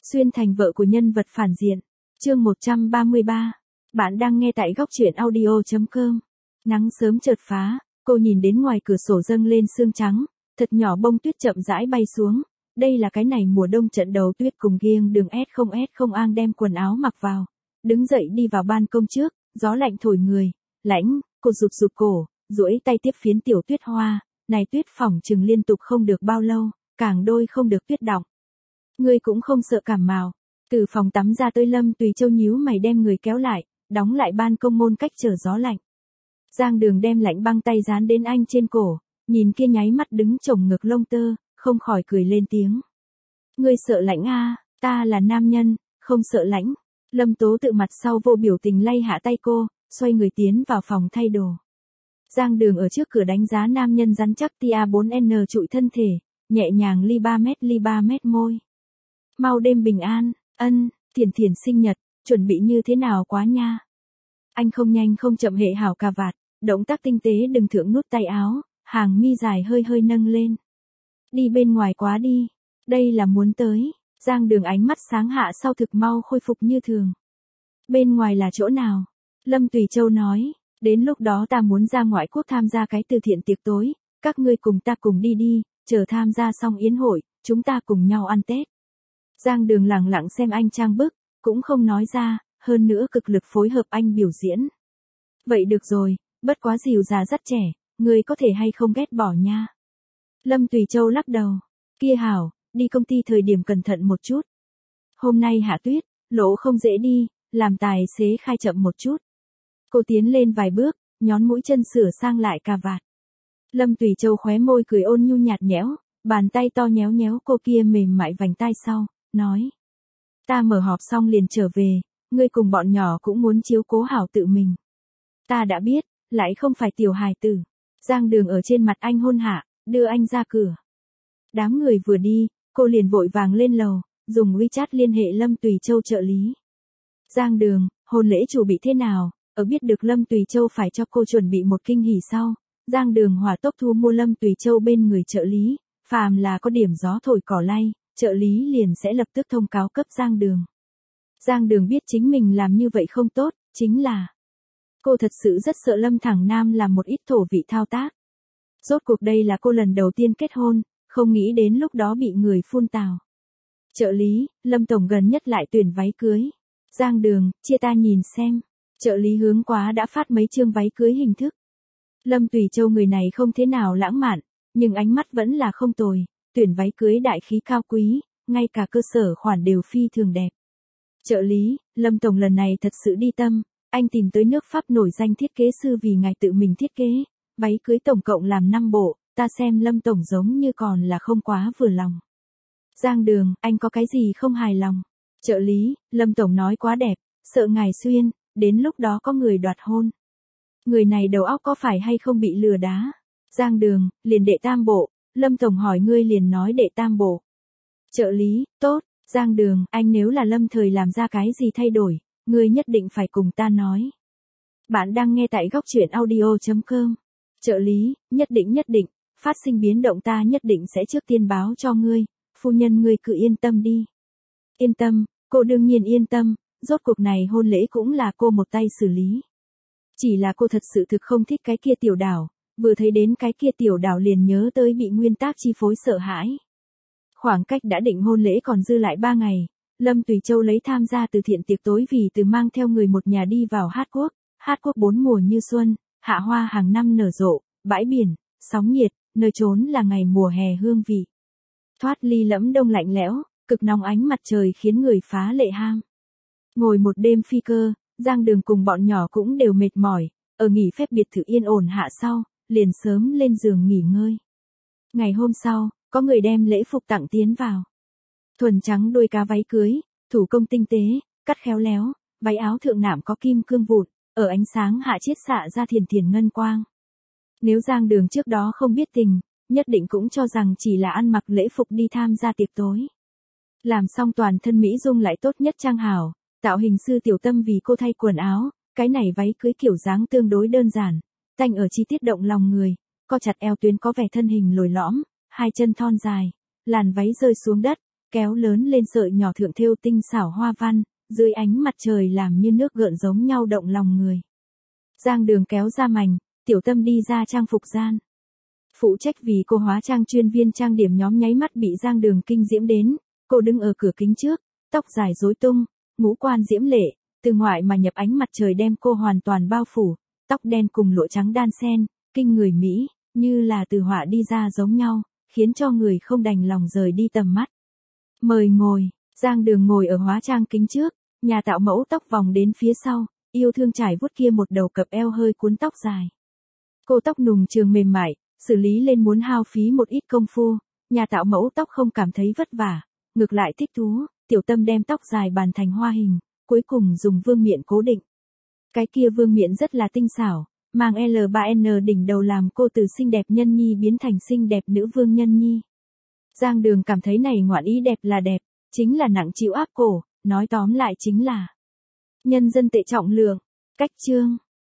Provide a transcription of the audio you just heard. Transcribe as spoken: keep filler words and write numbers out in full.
Xuyên thành vợ của nhân vật phản diện. Chương một trăm ba mươi ba. Bạn đang nghe tại góc truyện audio chấm com. Nắng sớm chợt phá, cô nhìn đến ngoài cửa sổ dâng lên sương trắng, thật nhỏ bông tuyết chậm rãi bay xuống. Đây là cái này mùa đông trận đầu tuyết cùng nghiêng đường S không S không ang đem quần áo mặc vào. Đứng dậy đi vào ban công trước, gió lạnh thổi người, lãnh, cô rụt rụt cổ, duỗi tay tiếp phiến tiểu tuyết hoa, này tuyết phỏng chừng liên tục không được bao lâu, càng đôi không được tuyết đọng. Ngươi cũng không sợ cảm mạo. Từ phòng tắm ra tới Lâm Tùy Châu nhíu mày đem người kéo lại, đóng lại ban công môn cách trở gió lạnh. Giang Đường đem lạnh băng tay dán đến anh trên cổ, nhìn kia nháy mắt đứng chồng ngực lông tơ, không khỏi cười lên tiếng. Ngươi sợ lạnh a? Ta là nam nhân, không sợ lạnh. Lâm Tố tự mặt sau vô biểu tình lay hạ tay cô, xoay người tiến vào phòng thay đồ. Giang Đường ở trước cửa đánh giá nam nhân rắn chắc tia bốn N trụi thân thể, nhẹ nhàng ly ba mét ly ba mét môi. Mau đêm bình an, ân, Thiển Thiển sinh nhật, chuẩn bị như thế nào quá nha. Anh không nhanh không chậm hệ hảo cà vạt, động tác tinh tế đừng thượng nút tay áo, hàng mi dài hơi hơi nâng lên. Đi bên ngoài quá đi, đây là muốn tới. Giang Đường ánh mắt sáng hạ sau thực mau khôi phục như thường. Bên ngoài là chỗ nào? Lâm Tùy Châu nói, đến lúc đó ta muốn ra ngoại quốc tham gia cái từ thiện tiệc tối, các ngươi cùng ta cùng đi đi, chờ tham gia xong yến hội, chúng ta cùng nhau ăn Tết. Giang Đường lẳng lặng xem anh trang bức, cũng không nói ra, hơn nữa cực lực phối hợp anh biểu diễn. Vậy được rồi, bất quá dìu già dắt trẻ, người có thể hay không ghét bỏ nha. Lâm Tùy Châu lắc đầu, kia hảo, đi công ty thời điểm cẩn thận một chút. Hôm nay hạ tuyết, lỗ không dễ đi, làm tài xế khai chậm một chút. Cô tiến lên vài bước, nhón mũi chân sửa sang lại cà vạt. Lâm Tùy Châu khóe môi cười ôn nhu nhạt nhẽo, bàn tay to nhéo nhéo cô kia mềm mại vành tai sau, nói. Ta mở họp xong liền trở về, ngươi cùng bọn nhỏ cũng muốn chiếu cố hảo tự mình. Ta đã biết, lại không phải tiểu hài tử. Giang Đường ở trên mặt anh hôn hạ, đưa anh ra cửa. Đám người vừa đi, cô liền vội vàng lên lầu, dùng WeChat liên hệ Lâm Tùy Châu trợ lý. Giang Đường, hôn lễ chủ bị thế nào? Ở biết được Lâm Tùy Châu phải cho cô chuẩn bị một kinh hỉ sau, Giang Đường hỏa tốc thu mua Lâm Tùy Châu bên người trợ lý, phàm là có điểm gió thổi cỏ lay, trợ lý liền sẽ lập tức thông cáo cấp Giang Đường. Giang Đường biết chính mình làm như vậy không tốt, chính là cô thật sự rất sợ Lâm Thẳng Nam làm một ít thổ vị thao tác. Rốt cuộc đây là cô lần đầu tiên kết hôn, không nghĩ đến lúc đó bị người phun tào. Trợ lý, Lâm Tổng gần nhất lại tuyển váy cưới. Giang Đường, chia ta nhìn xem. Trợ lý hướng quá đã phát mấy chương váy cưới hình thức. Lâm Tùy Châu người này không thế nào lãng mạn, nhưng ánh mắt vẫn là không tồi, tuyển váy cưới đại khí cao quý, ngay cả cơ sở khoản đều phi thường đẹp. Trợ lý, Lâm Tổng lần này thật sự đi tâm, anh tìm tới nước Pháp nổi danh thiết kế sư vì ngài tự mình thiết kế, váy cưới tổng cộng làm năm bộ, ta xem Lâm Tổng giống như còn là không quá vừa lòng. Giang Đường, anh có cái gì không hài lòng? Trợ lý, Lâm Tổng nói quá đẹp, sợ ngài xuyên, đến lúc đó có người đoạt hôn. Người này đầu óc có phải hay không bị lừa đá? Giang Đường, liền đệ tam bộ, Lâm Tổng hỏi ngươi liền nói đệ tam bộ. Trợ lý, tốt, Giang Đường, anh nếu là Lâm thời làm ra cái gì thay đổi, ngươi nhất định phải cùng ta nói. Bạn đang nghe tại góc truyện audio chấm com. Trợ lý, nhất định nhất định, phát sinh biến động ta nhất định sẽ trước tiên báo cho ngươi, phu nhân ngươi cứ yên tâm đi. Yên tâm, cô đương nhiên yên tâm, rốt cuộc này hôn lễ cũng là cô một tay xử lý. Chỉ là cô thật sự thực không thích cái kia tiểu đảo, vừa thấy đến cái kia tiểu đảo liền nhớ tới bị nguyên tác chi phối sợ hãi. Khoảng cách đã định hôn lễ còn dư lại ba ngày, Lâm Tùy Châu lấy tham gia từ thiện tiệc tối vì từ mang theo người một nhà đi vào Hát Quốc, Hát Quốc bốn mùa như xuân, hạ hoa hàng năm nở rộ, bãi biển, sóng nhiệt, nơi trốn là ngày mùa hè hương vị. Thoát ly lẫm đông lạnh lẽo, cực nóng ánh mặt trời khiến người phá lệ ham. Ngồi một đêm phi cơ, Giang Đường cùng bọn nhỏ cũng đều mệt mỏi, ở nghỉ phép biệt thự yên ổn hạ sau, liền sớm lên giường nghỉ ngơi. Ngày hôm sau, có người đem lễ phục tặng tiến vào. Thuần trắng đuôi cá váy cưới, thủ công tinh tế, cắt khéo léo, váy áo thượng nạm có kim cương vụn, ở ánh sáng hạ chiết xạ ra thiền thiền ngân quang. Nếu Giang Đường trước đó không biết tình, nhất định cũng cho rằng chỉ là ăn mặc lễ phục đi tham gia tiệc tối. Làm xong toàn thân mỹ dung lại tốt nhất trang hảo, tạo hình sư Tiểu Tâm vì cô thay quần áo, cái này váy cưới kiểu dáng tương đối đơn giản, tanh ở chi tiết động lòng người, co chặt eo tuyến có vẻ thân hình lồi lõm, hai chân thon dài, làn váy rơi xuống đất, kéo lớn lên sợi nhỏ thượng thêu tinh xảo hoa văn, dưới ánh mặt trời làm như nước gợn giống nhau động lòng người. Giang Đường kéo ra mành, Tiểu Tâm đi ra trang phục gian. Phụ trách vì cô hóa trang chuyên viên trang điểm nhóm nháy mắt bị Giang Đường kinh diễm đến, cô đứng ở cửa kính trước, tóc dài rối tung, ngũ quan diễm lệ, từ ngoại mà nhập ánh mặt trời đem cô hoàn toàn bao phủ, tóc đen cùng lụa trắng đan xen, kinh người Mỹ, như là từ họa đi ra giống nhau, khiến cho người không đành lòng rời đi tầm mắt. Mời ngồi, Giang Đường ngồi ở hóa trang kính trước, nhà tạo mẫu tóc vòng đến phía sau, yêu thương trải vuốt kia một đầu cặp eo hơi cuốn tóc dài. Cô tóc nùng trường mềm mại, xử lý lên muốn hao phí một ít công phu, nhà tạo mẫu tóc không cảm thấy vất vả, ngược lại thích thú, Tiểu Tâm đem tóc dài bàn thành hoa hình, cuối cùng dùng vương miện cố định. Cái kia vương miện rất là tinh xảo, mang L ba N đỉnh đầu làm cô từ xinh đẹp nhân nhi biến thành xinh đẹp nữ vương nhân nhi. Giang Đường cảm thấy này ngoạn ý đẹp là đẹp, chính là nặng chịu áp cổ, nói tóm lại chính là nhân dân tệ trọng lượng. Cách chương